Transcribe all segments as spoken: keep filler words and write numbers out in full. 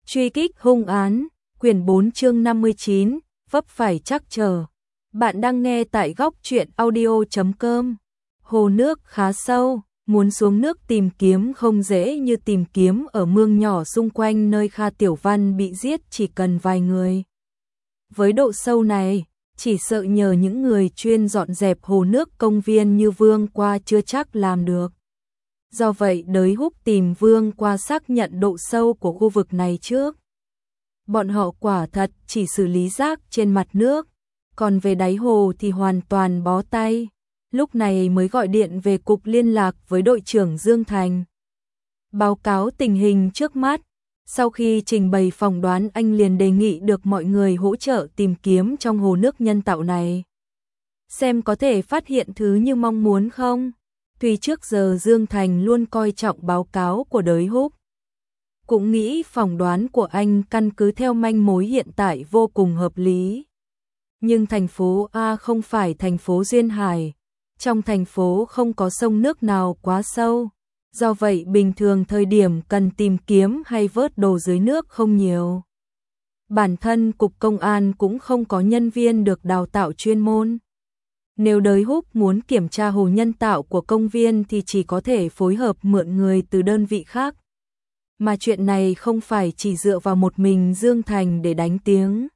Truy kích hung án, quyển bốn chương năm mươi chín, vấp phải trắc trở. Bạn đang nghe tại góc truyện audio chấm com. Hồ nước khá sâu, muốn xuống nước tìm kiếm không dễ như tìm kiếm ở mương nhỏ xung quanh nơi Kha Tiểu Văn bị giết chỉ cần vài người. Với độ sâu này, chỉ sợ nhờ những người chuyên dọn dẹp hồ nước công viên như Vương Qua chưa chắc làm được. Do vậy Đới Húc tìm Vương Qua xác nhận độ sâu của khu vực này trước. Bọn họ quả thật chỉ xử lý rác trên mặt nước, còn về đáy hồ thì hoàn toàn bó tay. Lúc này mới gọi điện về cục liên lạc với đội trưởng Dương Thành. Báo cáo tình hình trước mắt, sau khi trình bày phỏng đoán anh liền đề nghị được mọi người hỗ trợ tìm kiếm trong hồ nước nhân tạo này. Xem có thể phát hiện thứ như mong muốn không? Tuy trước giờ Dương Thành luôn coi trọng báo cáo của Đới Húc, cũng nghĩ phỏng đoán của anh căn cứ theo manh mối hiện tại vô cùng hợp lý. Nhưng thành phố A không phải thành phố duyên hải, trong thành phố không có sông nước nào quá sâu, do vậy bình thường thời điểm cần tìm kiếm hay vớt đồ dưới nước không nhiều. Bản thân cục công an cũng không có nhân viên được đào tạo chuyên môn. Nếu Đới Húc muốn kiểm tra hồ nhân tạo của công viên thì chỉ có thể phối hợp mượn người từ đơn vị khác. Mà chuyện này không phải chỉ dựa vào một mình Dương Thành để đánh tiếng.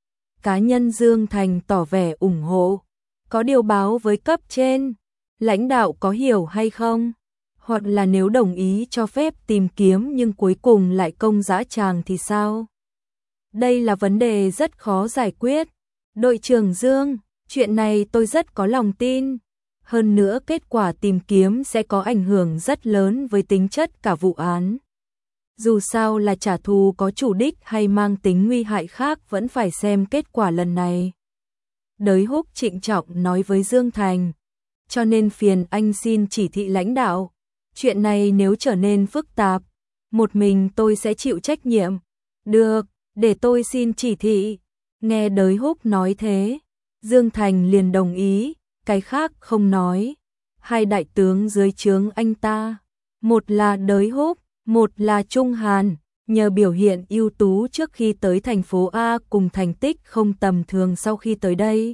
Cá nhân Dương Thành tỏ vẻ ủng hộ, có điều báo với cấp trên, lãnh đạo có hiểu hay không? Hoặc là nếu đồng ý cho phép tìm kiếm nhưng cuối cùng lại công dã tràng thì sao? Đây là vấn đề rất khó giải quyết. Đội trưởng Dương, chuyện này tôi rất có lòng tin. Hơn nữa kết quả tìm kiếm sẽ có ảnh hưởng rất lớn với tính chất cả vụ án. Dù sao là trả thù có chủ đích hay mang tính nguy hại khác vẫn phải xem kết quả lần này. Đới Húc trịnh trọng nói với Dương Thành, cho nên phiền anh xin chỉ thị lãnh đạo. Chuyện này nếu trở nên phức tạp, một mình tôi sẽ chịu trách nhiệm. Được, để tôi xin chỉ thị. Nghe Đới Húc nói thế, Dương Thành liền đồng ý, cái khác không nói. Hai đại tướng dưới trướng anh ta, một là Đới Húc, một là Trung Hàn, nhờ biểu hiện ưu tú trước khi tới thành phố A cùng thành tích không tầm thường sau khi tới đây.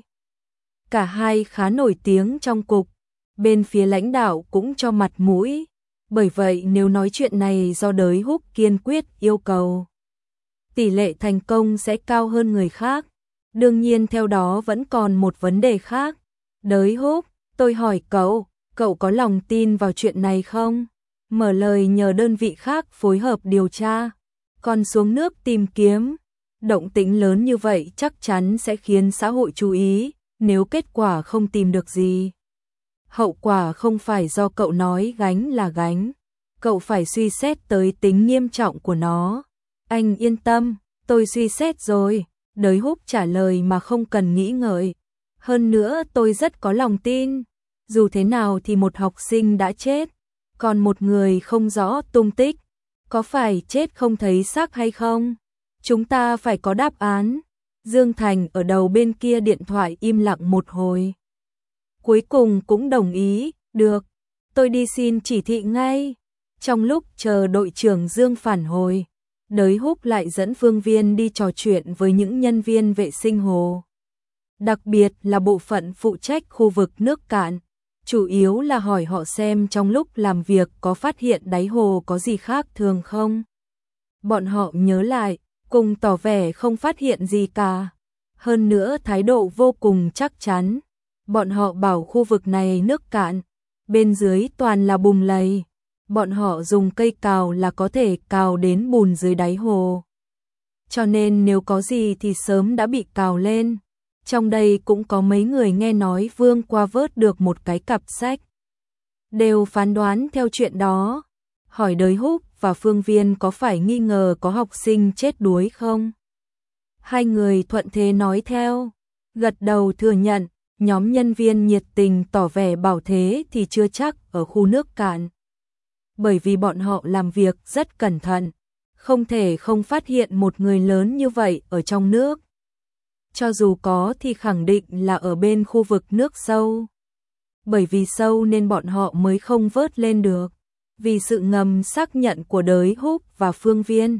Cả hai khá nổi tiếng trong cục, bên phía lãnh đạo cũng cho mặt mũi, bởi vậy nếu nói chuyện này do Đới Húc kiên quyết yêu cầu, tỷ lệ thành công sẽ cao hơn người khác. Đương nhiên theo đó vẫn còn một vấn đề khác. Đới Húc, tôi hỏi cậu, cậu có lòng tin vào chuyện này không? Mở lời nhờ đơn vị khác phối hợp điều tra, còn xuống nước tìm kiếm. Động tĩnh lớn như vậy chắc chắn sẽ khiến xã hội chú ý, nếu kết quả không tìm được gì. Hậu quả không phải do cậu nói gánh là gánh, cậu phải suy xét tới tính nghiêm trọng của nó. Anh yên tâm, tôi suy xét rồi. Đới Húc trả lời mà không cần nghĩ ngợi. Hơn nữa tôi rất có lòng tin, dù thế nào thì một học sinh đã chết, còn một người không rõ tung tích, có phải chết không thấy xác hay không? Chúng ta phải có đáp án. Dương Thành ở đầu bên kia điện thoại im lặng một hồi. Cuối cùng cũng đồng ý, được, tôi đi xin chỉ thị ngay. Trong lúc chờ đội trưởng Dương phản hồi, Đới Húc lại dẫn Phương Viên đi trò chuyện với những nhân viên vệ sinh hồ. Đặc biệt là bộ phận phụ trách khu vực nước cạn, chủ yếu là hỏi họ xem trong lúc làm việc có phát hiện đáy hồ có gì khác thường không. Bọn họ nhớ lại, cùng tỏ vẻ không phát hiện gì cả. Hơn nữa thái độ vô cùng chắc chắn. Bọn họ bảo khu vực này nước cạn, bên dưới toàn là bùn lầy. Bọn họ dùng cây cào là có thể cào đến bùn dưới đáy hồ. Cho nên nếu có gì thì sớm đã bị cào lên. Trong đây cũng có mấy người nghe nói Vương Qua vớt được một cái cặp sách. Đều phán đoán theo chuyện đó. Hỏi Đới Húc và Phương Viên có phải nghi ngờ có học sinh chết đuối không? Hai người thuận thế nói theo. Gật đầu thừa nhận, nhóm nhân viên nhiệt tình tỏ vẻ bảo thế thì chưa chắc ở khu nước cạn. Bởi vì bọn họ làm việc rất cẩn thận, không thể không phát hiện một người lớn như vậy ở trong nước. Cho dù có thì khẳng định là ở bên khu vực nước sâu. Bởi vì sâu nên bọn họ mới không vớt lên được. Vì sự ngầm xác nhận của Đới Húc và Phương Viên,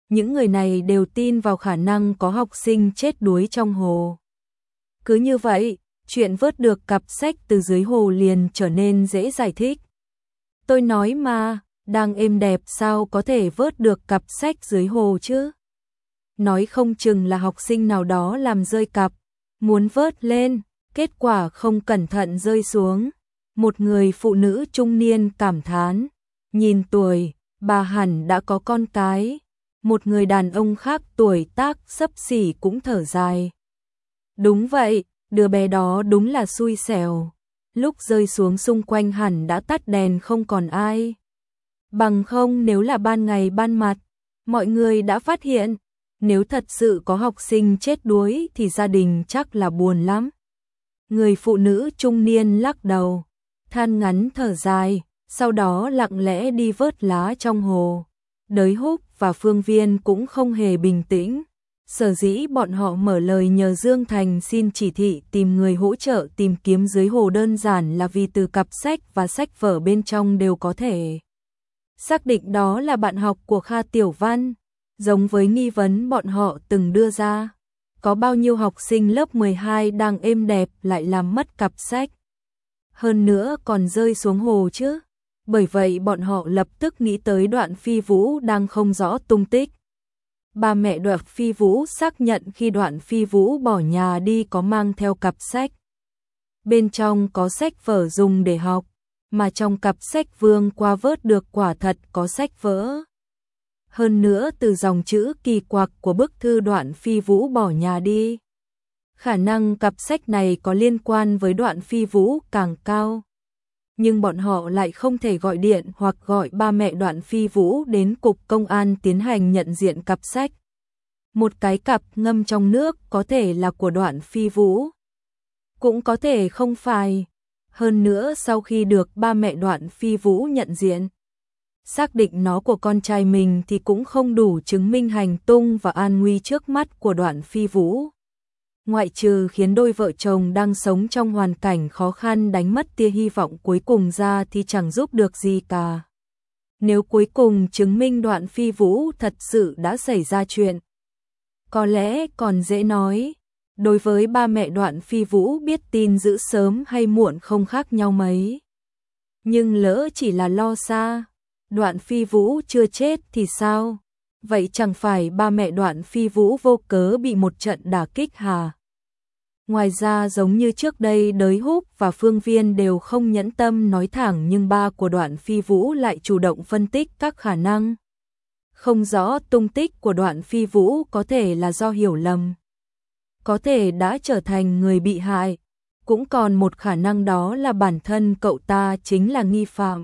những người này đều tin vào khả năng có học sinh chết đuối trong hồ. Cứ như vậy, chuyện vớt được cặp sách từ dưới hồ liền trở nên dễ giải thích. Tôi nói mà, đang êm đẹp sao có thể vớt được cặp sách dưới hồ chứ? Nói không chừng là học sinh nào đó làm rơi cặp, muốn vớt lên, kết quả không cẩn thận rơi xuống. Một người phụ nữ trung niên cảm thán, nhìn tuổi, bà hẳn đã có con cái. Một người đàn ông khác tuổi tác xấp xỉ cũng thở dài. Đúng vậy, đứa bé đó đúng là xui xẻo. Lúc rơi xuống xung quanh hẳn đã tắt đèn không còn ai. Bằng không nếu là ban ngày ban mặt, mọi người đã phát hiện. Nếu thật sự có học sinh chết đuối thì gia đình chắc là buồn lắm. Người phụ nữ trung niên lắc đầu, than ngắn thở dài, sau đó lặng lẽ đi vớt lá trong hồ. Đới Húc và Phương Viên cũng không hề bình tĩnh. Sở dĩ bọn họ mở lời nhờ Dương Thành xin chỉ thị tìm người hỗ trợ tìm kiếm dưới hồ đơn giản là vì từ cặp sách và sách vở bên trong đều có thể xác định đó là bạn học của Kha Tiểu Văn, giống với nghi vấn bọn họ từng đưa ra. Có bao nhiêu học sinh lớp mười hai đang êm đẹp lại làm mất cặp sách. Hơn nữa còn rơi xuống hồ chứ. Bởi vậy bọn họ lập tức nghĩ tới Đoạn Phi Vũ đang không rõ tung tích. Ba mẹ Đoạn Phi Vũ xác nhận khi Đoạn Phi Vũ bỏ nhà đi có mang theo cặp sách. Bên trong có sách vở dùng để học, mà trong cặp sách Vương qua vớt được quả thật có sách vỡ. Hơn nữa từ dòng chữ kỳ quặc của bức thư Đoạn Phi Vũ bỏ nhà đi, khả năng cặp sách này có liên quan với Đoạn Phi Vũ càng cao. Nhưng bọn họ lại không thể gọi điện hoặc gọi ba mẹ Đoạn Phi Vũ đến cục công an tiến hành nhận diện cặp sách. Một cái cặp ngâm trong nước có thể là của Đoạn Phi Vũ, cũng có thể không phải. Hơn nữa sau khi được ba mẹ Đoạn Phi Vũ nhận diện, xác định nó của con trai mình thì cũng không đủ chứng minh hành tung và an nguy trước mắt của Đoạn Phi Vũ. Ngoại trừ khiến đôi vợ chồng đang sống trong hoàn cảnh khó khăn đánh mất tia hy vọng cuối cùng ra thì chẳng giúp được gì cả. Nếu cuối cùng chứng minh Đoạn Phi Vũ thật sự đã xảy ra chuyện, có lẽ còn dễ nói. Đối với ba mẹ Đoạn Phi Vũ biết tin dữ sớm hay muộn không khác nhau mấy. Nhưng lỡ chỉ là lo xa, Đoạn Phi Vũ chưa chết thì sao? Vậy chẳng phải ba mẹ Đoạn Phi Vũ vô cớ bị một trận đả kích hả? Ngoài ra giống như trước đây Đới Húc và Phương Viên đều không nhẫn tâm nói thẳng, nhưng ba của Đoạn Phi Vũ lại chủ động phân tích các khả năng. Không rõ tung tích của Đoạn Phi Vũ có thể là do hiểu lầm, có thể đã trở thành người bị hại, cũng còn một khả năng đó là bản thân cậu ta chính là nghi phạm.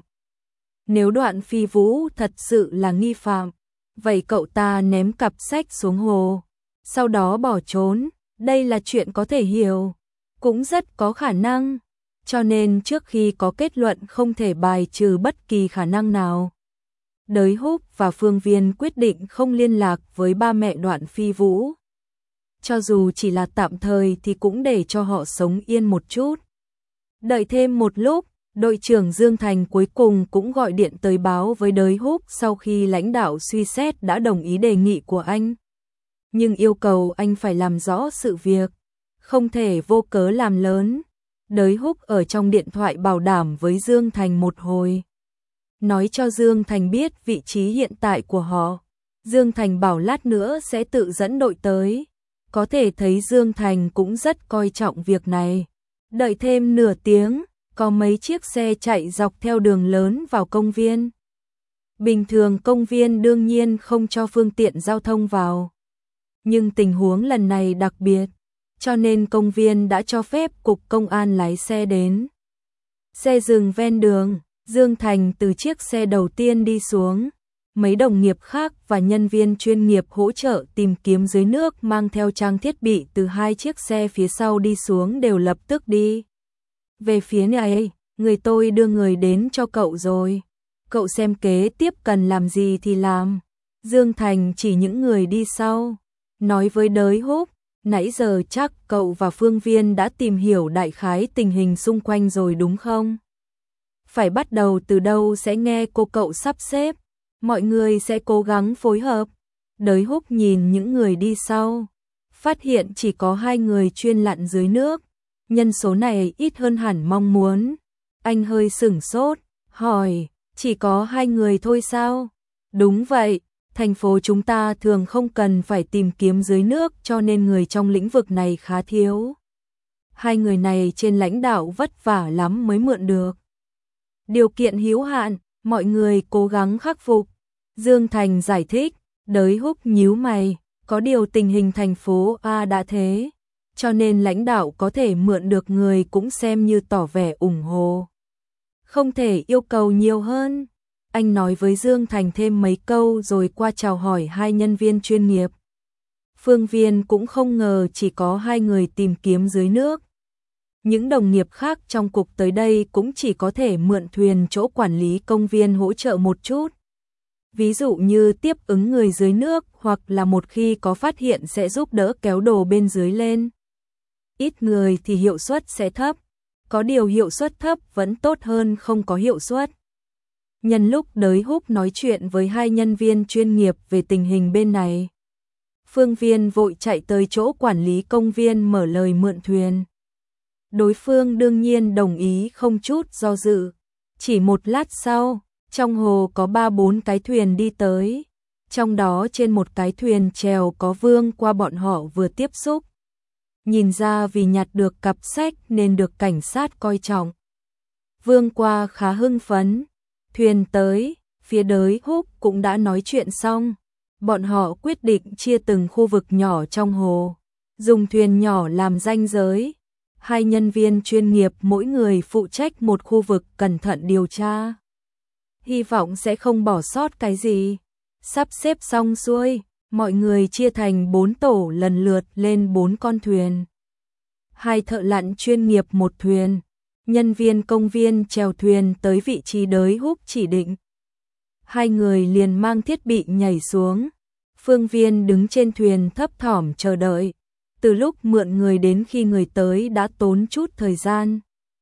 Nếu Đoạn Phi Vũ thật sự là nghi phạm, vậy cậu ta ném cặp sách xuống hồ, sau đó bỏ trốn, đây là chuyện có thể hiểu, cũng rất có khả năng. Cho nên trước khi có kết luận không thể bài trừ bất kỳ khả năng nào, Đới Húc và Phương Viên quyết định không liên lạc với ba mẹ Đoạn Phi Vũ. Cho dù chỉ là tạm thời thì cũng để cho họ sống yên một chút. Đợi thêm một lúc, đội trưởng Dương Thành cuối cùng cũng gọi điện tới báo với Đới Húc sau khi lãnh đạo suy xét đã đồng ý đề nghị của anh. Nhưng yêu cầu anh phải làm rõ sự việc, không thể vô cớ làm lớn. Đới Húc ở trong điện thoại bảo đảm với Dương Thành một hồi, nói cho Dương Thành biết vị trí hiện tại của họ. Dương Thành bảo lát nữa sẽ tự dẫn đội tới. Có thể thấy Dương Thành cũng rất coi trọng việc này. Đợi thêm nửa tiếng, có mấy chiếc xe chạy dọc theo đường lớn vào công viên. Bình thường công viên đương nhiên không cho phương tiện giao thông vào. Nhưng tình huống lần này đặc biệt, cho nên công viên đã cho phép cục công an lái xe đến. Xe dừng ven đường, Dương Thành từ chiếc xe đầu tiên đi xuống. Mấy đồng nghiệp khác và nhân viên chuyên nghiệp hỗ trợ tìm kiếm dưới nước mang theo trang thiết bị từ hai chiếc xe phía sau đi xuống đều lập tức đi về phía này. Người tôi đưa người đến cho cậu rồi, cậu xem kế tiếp cần làm gì thì làm. Dương Thành chỉ những người đi sau, nói với Đới Húc, nãy giờ chắc cậu và Phương Viên đã tìm hiểu đại khái tình hình xung quanh rồi đúng không? Phải bắt đầu từ đâu sẽ nghe cô cậu sắp xếp. Mọi người sẽ cố gắng phối hợp. Đới Húc nhìn những người đi sau, phát hiện chỉ có hai người chuyên lặn dưới nước, nhân số này ít hơn hẳn mong muốn. Anh hơi sửng sốt, hỏi, chỉ có hai người thôi sao? Đúng vậy, thành phố chúng ta thường không cần phải tìm kiếm dưới nước cho nên người trong lĩnh vực này khá thiếu. Hai người này trên lãnh đạo vất vả lắm mới mượn được. Điều kiện hữu hạn, mọi người cố gắng khắc phục. Dương Thành giải thích, Đới Húc nhíu mày, có điều tình hình thành phố A đã thế, cho nên lãnh đạo có thể mượn được người cũng xem như tỏ vẻ ủng hộ. Không thể yêu cầu nhiều hơn. Anh nói với Dương Thành thêm mấy câu rồi qua chào hỏi hai nhân viên chuyên nghiệp. Phương Viên cũng không ngờ chỉ có hai người tìm kiếm dưới nước. Những đồng nghiệp khác trong cục tới đây cũng chỉ có thể mượn thuyền chỗ quản lý công viên hỗ trợ một chút. Ví dụ như tiếp ứng người dưới nước hoặc là một khi có phát hiện sẽ giúp đỡ kéo đồ bên dưới lên. Ít người thì hiệu suất sẽ thấp, có điều hiệu suất thấp vẫn tốt hơn không có hiệu suất. Nhân lúc Đới Húc nói chuyện với hai nhân viên chuyên nghiệp về tình hình bên này, Phương Viên vội chạy tới chỗ quản lý công viên mở lời mượn thuyền. Đối phương đương nhiên đồng ý không chút do dự. Chỉ một lát sau, trong hồ có ba bốn cái thuyền đi tới. Trong đó trên một cái thuyền chèo có Vương Qua bọn họ vừa tiếp xúc. Nhìn ra vì nhặt được cặp sách nên được cảnh sát coi trọng. Vương Qua khá hưng phấn. Thuyền tới, phía Đới Húc cũng đã nói chuyện xong. Bọn họ quyết định chia từng khu vực nhỏ trong hồ, dùng thuyền nhỏ làm ranh giới. Hai nhân viên chuyên nghiệp mỗi người phụ trách một khu vực cẩn thận điều tra. Hy vọng sẽ không bỏ sót cái gì. Sắp xếp xong xuôi, mọi người chia thành bốn tổ lần lượt lên bốn con thuyền. Hai thợ lặn chuyên nghiệp một thuyền, nhân viên công viên chèo thuyền tới vị trí Đới Húc chỉ định. Hai người liền mang thiết bị nhảy xuống. Phương Viên đứng trên thuyền thấp thỏm chờ đợi. Từ lúc mượn người đến khi người tới đã tốn chút thời gian.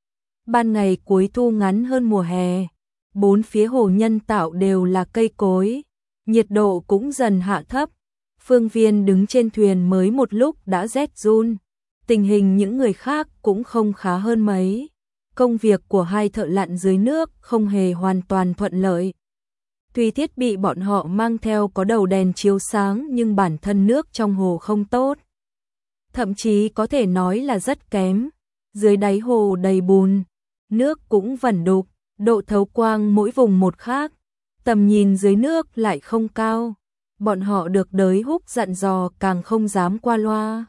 Ban ngày cuối thu ngắn hơn mùa hè, bốn phía hồ nhân tạo đều là cây cối, nhiệt độ cũng dần hạ thấp. Phương Viên đứng trên thuyền mới một lúc đã rét run, tình hình những người khác cũng không khá hơn mấy. Công việc của hai thợ lặn dưới nước không hề hoàn toàn thuận lợi. Tuy thiết bị bọn họ mang theo có đầu đèn chiếu sáng nhưng bản thân nước trong hồ không tốt. Thậm chí có thể nói là rất kém. Dưới đáy hồ đầy bùn, nước cũng vẩn đục, độ thấu quang mỗi vùng một khác. Tầm nhìn dưới nước lại không cao. Bọn họ được Đới Húc dặn dò càng không dám qua loa.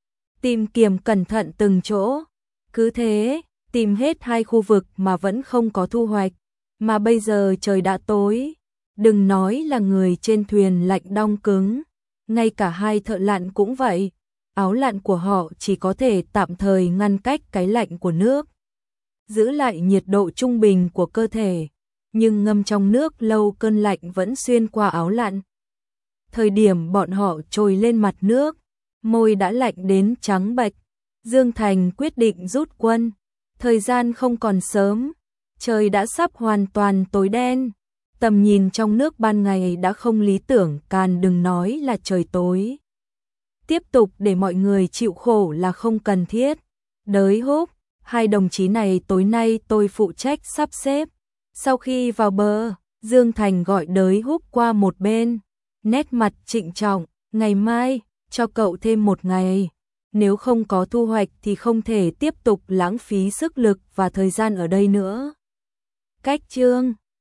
Tìm kiếm cẩn thận từng chỗ. Cứ thế, tìm hết hai khu vực mà vẫn không có thu hoạch. Mà bây giờ trời đã tối. Đừng nói là người trên thuyền lạnh đong cứng. Ngay cả hai thợ lặn cũng vậy. Áo lặn của họ chỉ có thể tạm thời ngăn cách cái lạnh của nước, giữ lại nhiệt độ trung bình của cơ thể, nhưng ngâm trong nước lâu cơn lạnh vẫn xuyên qua áo lặn. Thời điểm bọn họ trồi lên mặt nước, môi đã lạnh đến trắng bệch. Dương Thành quyết định rút quân. Thời gian không còn sớm, trời đã sắp hoàn toàn tối đen. Tầm nhìn trong nước ban ngày đã không lý tưởng, càng đừng nói là trời tối. Tiếp tục để mọi người chịu khổ là không cần thiết. Đới Húc, hai đồng chí này tối nay tôi phụ trách sắp xếp. Sau khi vào bờ, Dương Thành gọi Đới Húc qua một bên, nét mặt trịnh trọng, ngày mai, cho cậu thêm một ngày. Nếu không có thu hoạch thì không thể tiếp tục lãng phí sức lực và thời gian ở đây nữa. Cách chương